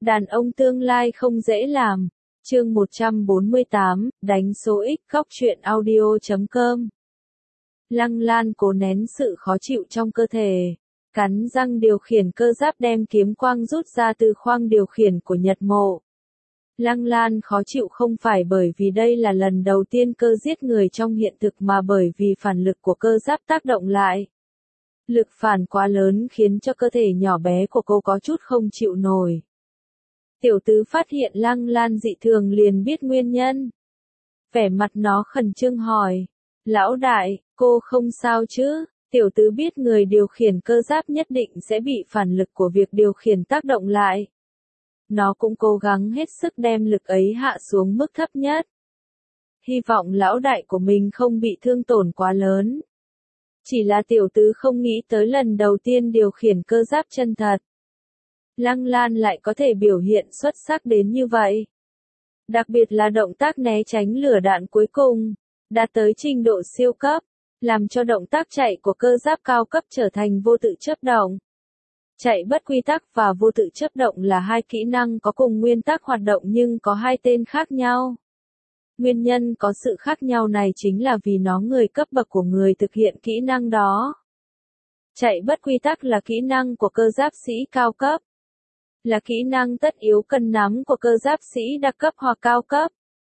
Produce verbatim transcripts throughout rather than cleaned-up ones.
Đàn ông tương lai không dễ làm. Chương một trăm bốn mươi tám, đánh số X, góc truyện audio chấm com. Lăng Lan cố nén sự khó chịu trong cơ thể, cắn răng điều khiển cơ giáp đem kiếm quang rút ra từ khoang điều khiển của Nhật Mộ. Lăng Lan khó chịu không phải bởi vì đây là lần đầu tiên cơ giết người trong hiện thực mà bởi vì phản lực của cơ giáp tác động lại. Lực phản quá lớn khiến cho cơ thể nhỏ bé của cô có chút không chịu nổi. Tiểu tứ phát hiện Lăng Lan dị thường liền biết nguyên nhân. Vẻ mặt nó khẩn trương hỏi. Lão đại, cô không sao chứ? Tiểu tứ biết người điều khiển cơ giáp nhất định sẽ bị phản lực của việc điều khiển tác động lại. Nó cũng cố gắng hết sức đem lực ấy hạ xuống mức thấp nhất. Hy vọng lão đại của mình không bị thương tổn quá lớn. Chỉ là tiểu tứ không nghĩ tới lần đầu tiên điều khiển cơ giáp chân thật. Lăng Lan lại có thể biểu hiện xuất sắc đến như vậy. Đặc biệt là động tác né tránh lửa đạn cuối cùng, đạt tới trình độ siêu cấp, làm cho động tác chạy của cơ giáp cao cấp trở thành vô tự chấp động. Chạy bất quy tắc và vô tự chấp động là hai kỹ năng có cùng nguyên tắc hoạt động nhưng có hai tên khác nhau. Nguyên nhân có sự khác nhau này chính là vì nó người cấp bậc của người thực hiện kỹ năng đó. Chạy bất quy tắc là kỹ năng của cơ giáp sĩ cao cấp. Là kỹ năng tất yếu cần nắm của cơ giáp sĩ đặc cấp hoặc cao cấp.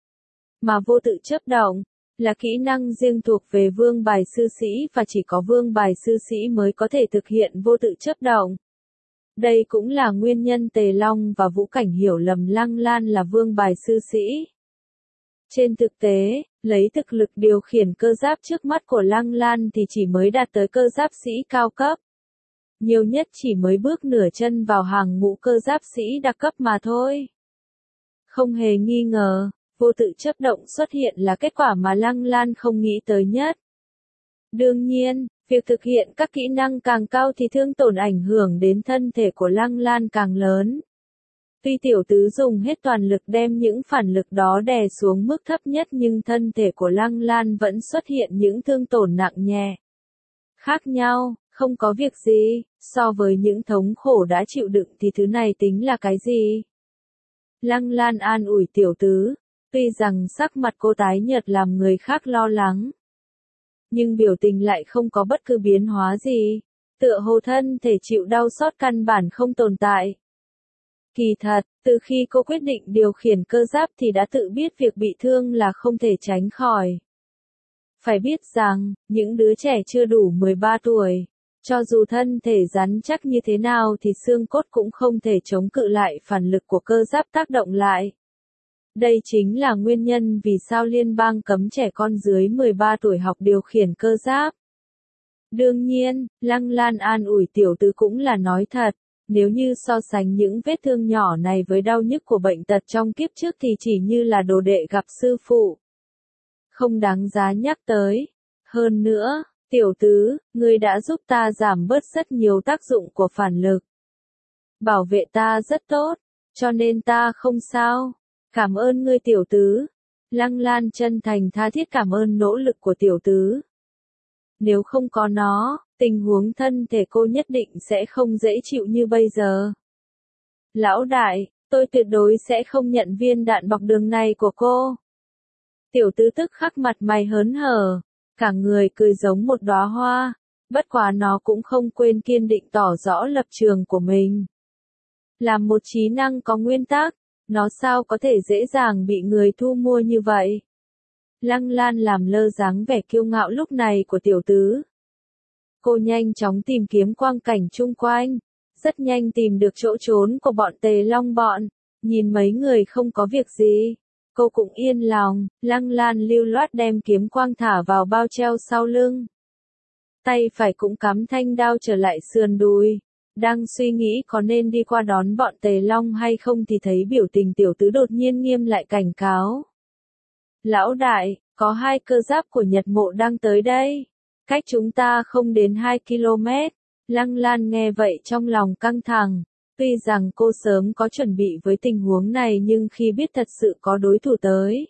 Mà vô tự chấp động là kỹ năng riêng thuộc về vương bài sư sĩ và chỉ có vương bài sư sĩ mới có thể thực hiện vô tự chấp động. Đây cũng là nguyên nhân Tề Long và Vũ Cảnh hiểu lầm Lăng Lan là vương bài sư sĩ. Trên thực tế, lấy thực lực điều khiển cơ giáp trước mắt của Lăng Lan thì chỉ mới đạt tới cơ giáp sĩ cao cấp. Nhiều nhất chỉ mới bước nửa chân vào hàng ngũ cơ giáp sĩ đặc cấp mà thôi. Không hề nghi ngờ, vô tự chấp động xuất hiện là kết quả mà Lăng Lan không nghĩ tới nhất. Đương nhiên, việc thực hiện các kỹ năng càng cao thì thương tổn ảnh hưởng đến thân thể của Lăng Lan càng lớn. Tuy tiểu tứ dùng hết toàn lực đem những phản lực đó đè xuống mức thấp nhất nhưng thân thể của Lăng Lan vẫn xuất hiện những thương tổn nặng nhẹ. Khác nhau, không có việc gì, so với những thống khổ đã chịu đựng thì thứ này tính là cái gì? Lăng Lan an ủi tiểu tứ, tuy rằng sắc mặt cô tái nhợt làm người khác lo lắng. Nhưng biểu tình lại không có bất cứ biến hóa gì, tựa hồ thân thể chịu đau xót căn bản không tồn tại. Kỳ thật, từ khi cô quyết định điều khiển cơ giáp thì đã tự biết việc bị thương là không thể tránh khỏi. Phải biết rằng, những đứa trẻ chưa đủ mười ba tuổi, cho dù thân thể rắn chắc như thế nào thì xương cốt cũng không thể chống cự lại phản lực của cơ giáp tác động lại. Đây chính là nguyên nhân vì sao liên bang cấm trẻ con dưới mười ba tuổi học điều khiển cơ giáp. Đương nhiên, Lăng Lan an ủi tiểu tứ cũng là nói thật, nếu như so sánh những vết thương nhỏ này với đau nhức của bệnh tật trong kiếp trước thì chỉ như là đồ đệ gặp sư phụ. Không đáng giá nhắc tới. Hơn nữa, tiểu tứ, ngươi đã giúp ta giảm bớt rất nhiều tác dụng của phản lực. Bảo vệ ta rất tốt, cho nên ta không sao. Cảm ơn ngươi tiểu tứ. Lăng Lan chân thành tha thiết cảm ơn nỗ lực của tiểu tứ. Nếu không có nó, tình huống thân thể cô nhất định sẽ không dễ chịu như bây giờ. Lão đại, tôi tuyệt đối sẽ không nhận viên đạn bọc đường này của cô. Tiểu tứ tức khắc mặt mày hớn hở, cả người cười giống một đóa hoa, bất quá nó cũng không quên kiên định tỏ rõ lập trường của mình. Làm một trí năng có nguyên tắc, nó sao có thể dễ dàng bị người thu mua như vậy? Lăng Lan làm lơ dáng vẻ kiêu ngạo lúc này của tiểu tứ. Cô nhanh chóng tìm kiếm quang cảnh chung quanh, rất nhanh tìm được chỗ trốn của bọn Tề Long bọn, nhìn mấy người không có việc gì. Cô cũng yên lòng, Lăng Lan lưu loát đem kiếm quang thả vào bao treo sau lưng. Tay phải cũng cắm thanh đao trở lại sườn đùi. Đang suy nghĩ có nên đi qua đón bọn Tề Long hay không thì thấy biểu tình tiểu tứ đột nhiên nghiêm lại cảnh cáo. Lão đại, có hai cơ giáp của Nhật Mộ đang tới đây. Cách chúng ta không đến hai ki lô mét. Lăng Lan nghe vậy trong lòng căng thẳng. Tuy rằng cô sớm có chuẩn bị với tình huống này nhưng khi biết thật sự có đối thủ tới,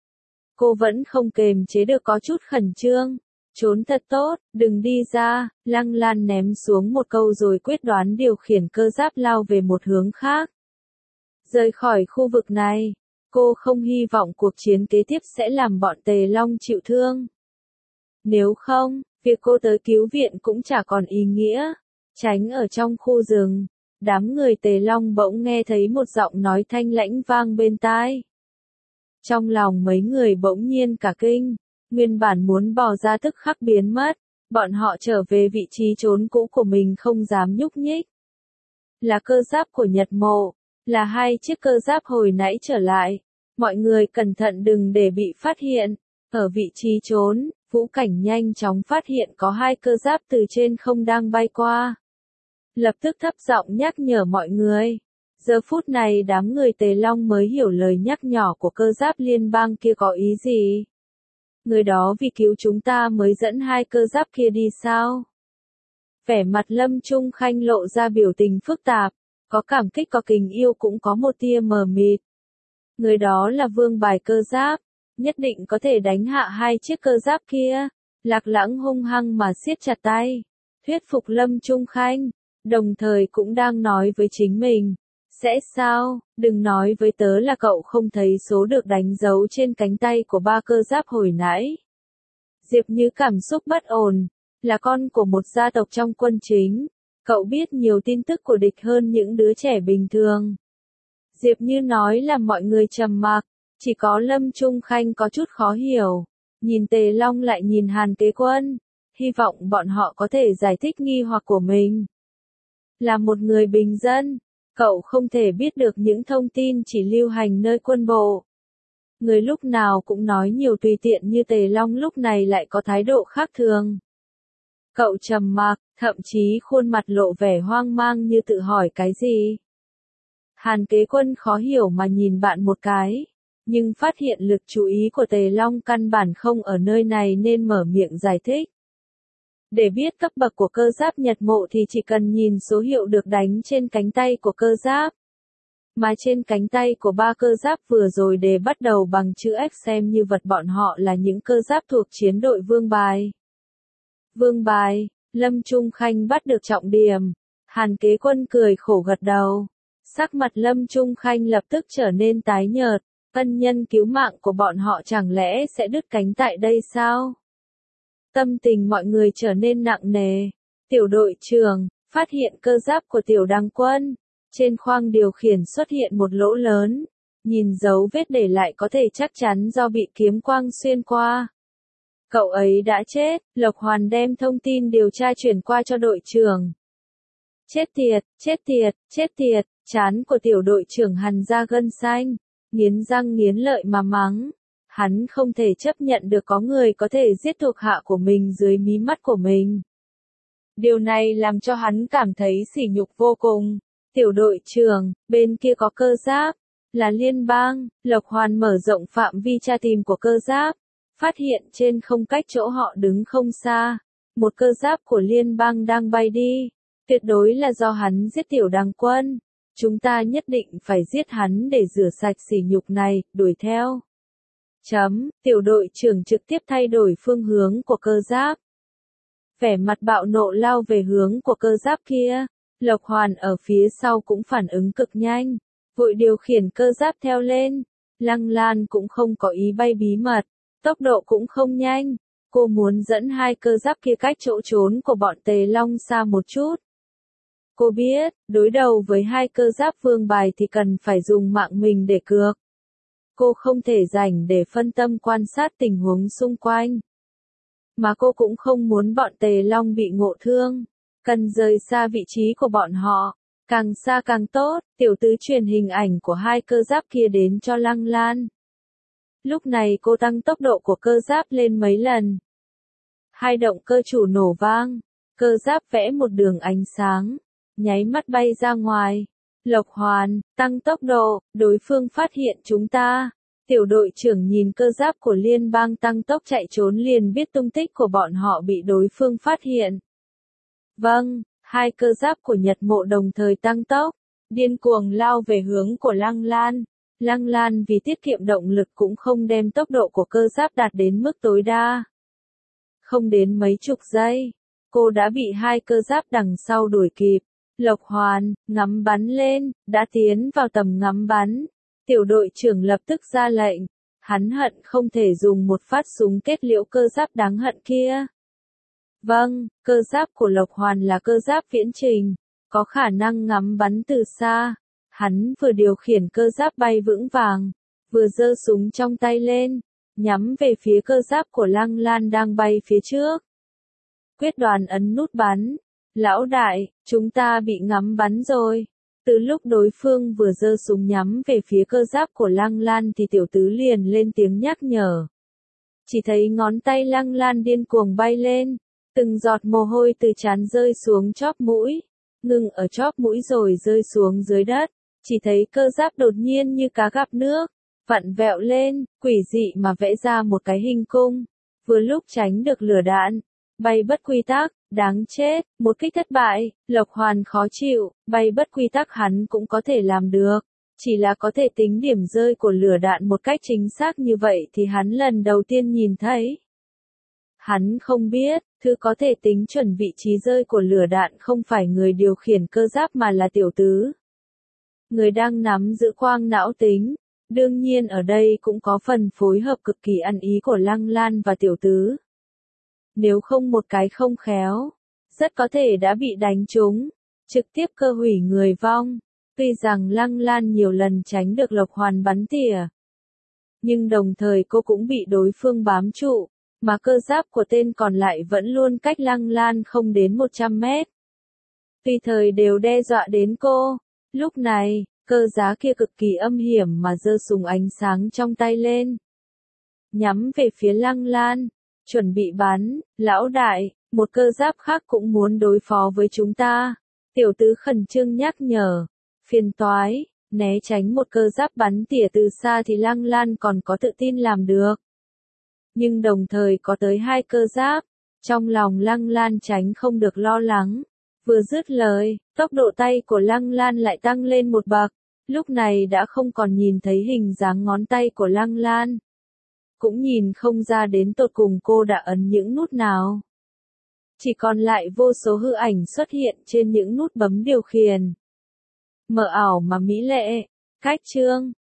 cô vẫn không kềm chế được có chút khẩn trương. Trốn thật tốt, đừng đi ra, Lăng Lan ném xuống một câu rồi quyết đoán điều khiển cơ giáp lao về một hướng khác. rời khỏi khu vực này. Cô không hy vọng cuộc chiến kế tiếp sẽ làm bọn Tề Long chịu thương. Nếu không, việc cô tới cứu viện cũng chả còn ý nghĩa. Tránh ở trong khu rừng, đám người Tề Long bỗng nghe thấy một giọng nói thanh lãnh vang bên tai. Trong lòng mấy người bỗng nhiên cả kinh, nguyên bản muốn bỏ ra tức khắc biến mất, bọn họ trở về vị trí trốn cũ của mình không dám nhúc nhích. Là cơ giáp của Nhật Mộ, là hai chiếc cơ giáp hồi nãy trở lại, mọi người cẩn thận đừng để bị phát hiện. Ở vị trí trốn, Vũ Cảnh nhanh chóng phát hiện có hai cơ giáp từ trên không đang bay qua. Lập tức thấp giọng nhắc nhở mọi người. Giờ phút này đám người Tề Long mới hiểu lời nhắc nhở của cơ giáp liên bang kia có ý gì. Người đó vì cứu chúng ta mới dẫn hai cơ giáp kia đi sao? Vẻ mặt Lâm Trung Khanh lộ ra biểu tình phức tạp, có cảm kích có tình yêu cũng có một tia mờ mịt. Người đó là vương bài cơ giáp, nhất định có thể đánh hạ hai chiếc cơ giáp kia. Lạc Lãng hung hăng mà siết chặt tay, thuyết phục Lâm Trung Khanh, đồng thời cũng đang nói với chính mình. Sẽ sao, đừng nói với tớ là cậu không thấy số được đánh dấu trên cánh tay của ba cơ giáp hồi nãy. Diệp Như cảm xúc bất ổn, là con của một gia tộc trong quân chính, cậu biết nhiều tin tức của địch hơn những đứa trẻ bình thường. Diệp Như nói là mọi người trầm mặc, chỉ có Lâm Trung Khanh có chút khó hiểu, nhìn Tề Long lại nhìn Hàn Kế Quân, hy vọng bọn họ có thể giải thích nghi hoặc của mình. Là một người bình dân, cậu không thể biết được những thông tin chỉ lưu hành nơi quân bộ. Người lúc nào cũng nói nhiều tùy tiện như Tề Long lúc này lại có thái độ khác thường. Cậu trầm mặc, thậm chí khuôn mặt lộ vẻ hoang mang như tự hỏi cái gì. Hàn Kế Quân khó hiểu mà nhìn bạn một cái, nhưng phát hiện lực chú ý của Tề Long căn bản không ở nơi này nên mở miệng giải thích. Để biết cấp bậc của cơ giáp Nhật Mộ thì chỉ cần nhìn số hiệu được đánh trên cánh tay của cơ giáp. Mà trên cánh tay của ba cơ giáp vừa rồi đề bắt đầu bằng chữ X xem như vật bọn họ là những cơ giáp thuộc chiến đội Vương Bài. Vương Bài, Lâm Trung Khanh bắt được trọng điểm. Hàn Kế Quân cười khổ gật đầu. Sắc mặt Lâm Trung Khanh lập tức trở nên tái nhợt. Ân nhân cứu mạng của bọn họ chẳng lẽ sẽ đứt cánh tại đây sao? Tâm tình mọi người trở nên nặng nề. Tiểu đội trưởng, phát hiện cơ giáp của Tiểu Đăng Quân. Trên khoang điều khiển xuất hiện một lỗ lớn. Nhìn dấu vết để lại có thể chắc chắn do bị kiếm quang xuyên qua. Cậu ấy đã chết, Lộc Hoàn đem thông tin điều tra chuyển qua cho đội trưởng. Chết tiệt, chết tiệt, chết tiệt, trán của tiểu đội trưởng hằn ra gân xanh, nghiến răng nghiến lợi mà mắng. Hắn không thể chấp nhận được có người có thể giết thuộc hạ của mình dưới mí mắt của mình. Điều này làm cho hắn cảm thấy sỉ nhục vô cùng. Tiểu đội trưởng, bên kia có cơ giáp, là liên bang. Lộc Hoàn mở rộng phạm vi tra tìm của cơ giáp, phát hiện trên không cách chỗ họ đứng không xa, một cơ giáp của liên bang đang bay đi. Tuyệt đối là do hắn giết Tiểu Đăng Quân. Chúng ta nhất định phải giết hắn để rửa sạch sỉ nhục này, đuổi theo. Chấm, tiểu đội trưởng trực tiếp thay đổi phương hướng của cơ giáp. Vẻ mặt bạo nộ lao về hướng của cơ giáp kia. Lộc Hoàn ở phía sau cũng phản ứng cực nhanh, vội điều khiển cơ giáp theo lên. Lăng Lan cũng không có ý bay bí mật, tốc độ cũng không nhanh. Cô muốn dẫn hai cơ giáp kia cách chỗ trốn của bọn Tề Long xa một chút. Cô biết, đối đầu với hai cơ giáp Vương Bài thì cần phải dùng mạng mình để cược. Cô không thể dành để phân tâm quan sát tình huống xung quanh. Mà cô cũng không muốn bọn Tề Long bị ngộ thương. Cần rời xa vị trí của bọn họ. Càng xa càng tốt, tiểu tứ truyền hình ảnh của hai cơ giáp kia đến cho Lăng Lan. Lúc này cô tăng tốc độ của cơ giáp lên mấy lần. Hai động cơ chủ nổ vang. Cơ giáp vẽ một đường ánh sáng. Nháy mắt bay ra ngoài. Lộc Hoàn, tăng tốc độ, đối phương phát hiện chúng ta. Tiểu đội trưởng nhìn cơ giáp của liên bang tăng tốc chạy trốn liền biết tung tích của bọn họ bị đối phương phát hiện. Vâng, hai cơ giáp của Nhật Mộ đồng thời tăng tốc, điên cuồng lao về hướng của Lăng Lan. Lăng Lan vì tiết kiệm động lực cũng không đem tốc độ của cơ giáp đạt đến mức tối đa. Không đến mấy chục giây, cô đã bị hai cơ giáp đằng sau đuổi kịp. Lộc Hoàn, ngắm bắn lên, đã tiến vào tầm ngắm bắn. Tiểu đội trưởng lập tức ra lệnh. Hắn hận không thể dùng một phát súng kết liễu cơ giáp đáng hận kia. Vâng, cơ giáp của Lộc Hoàn là cơ giáp viễn trình, có khả năng ngắm bắn từ xa. Hắn vừa điều khiển cơ giáp bay vững vàng, vừa giơ súng trong tay lên, nhắm về phía cơ giáp của Lăng Lan đang bay phía trước. Quyết đoán ấn nút bắn. Lão đại, chúng ta bị ngắm bắn rồi. Từ lúc đối phương vừa giơ súng nhắm về phía cơ giáp của Lăng Lan thì tiểu tứ liền lên tiếng nhắc nhở. Chỉ thấy ngón tay Lăng Lan điên cuồng bay lên, từng giọt mồ hôi từ trán rơi xuống chóp mũi, ngừng ở chóp mũi rồi rơi xuống dưới đất. Chỉ thấy cơ giáp đột nhiên như cá gặp nước, vặn vẹo lên, quỷ dị mà vẽ ra một cái hình cung, vừa lúc tránh được lửa đạn. Bay bất quy tắc, đáng chết, một kích thất bại, Lộc Hoàn khó chịu, bay bất quy tắc hắn cũng có thể làm được, chỉ là có thể tính điểm rơi của lửa đạn một cách chính xác như vậy thì hắn lần đầu tiên nhìn thấy. Hắn không biết, thứ có thể tính chuẩn vị trí rơi của lửa đạn không phải người điều khiển cơ giáp mà là tiểu tứ. Người đang nắm giữ quang não tính, đương nhiên ở đây cũng có phần phối hợp cực kỳ ăn ý của Lăng Lan và tiểu tứ. Nếu không một cái không khéo, rất có thể đã bị đánh trúng, trực tiếp cơ hủy người vong. Tuy rằng Lăng Lan nhiều lần tránh được Lộc Hoàn bắn tỉa, nhưng đồng thời cô cũng bị đối phương bám trụ, mà cơ giáp của tên còn lại vẫn luôn cách Lăng Lan không đến một trăm mét. Tùy thời đều đe dọa đến cô. Lúc này, cơ giá kia cực kỳ âm hiểm mà giơ súng ánh sáng trong tay lên, nhắm về phía Lăng Lan. Chuẩn bị bắn, lão đại, một cơ giáp khác cũng muốn đối phó với chúng ta. Tiểu tứ khẩn trương nhắc nhở. Phiền toái, né tránh một cơ giáp bắn tỉa từ xa thì Lăng Lan còn có tự tin làm được. Nhưng đồng thời có tới hai cơ giáp, trong lòng Lăng Lan tránh không được lo lắng. Vừa dứt lời, tốc độ tay của Lăng Lan lại tăng lên một bậc, lúc này đã không còn nhìn thấy hình dáng ngón tay của Lăng Lan. Cũng nhìn không ra đến tột cùng cô đã ấn những nút nào. Chỉ còn lại vô số hư ảnh xuất hiện trên những nút bấm điều khiển. Mờ ảo mà mỹ lệ. Cách chương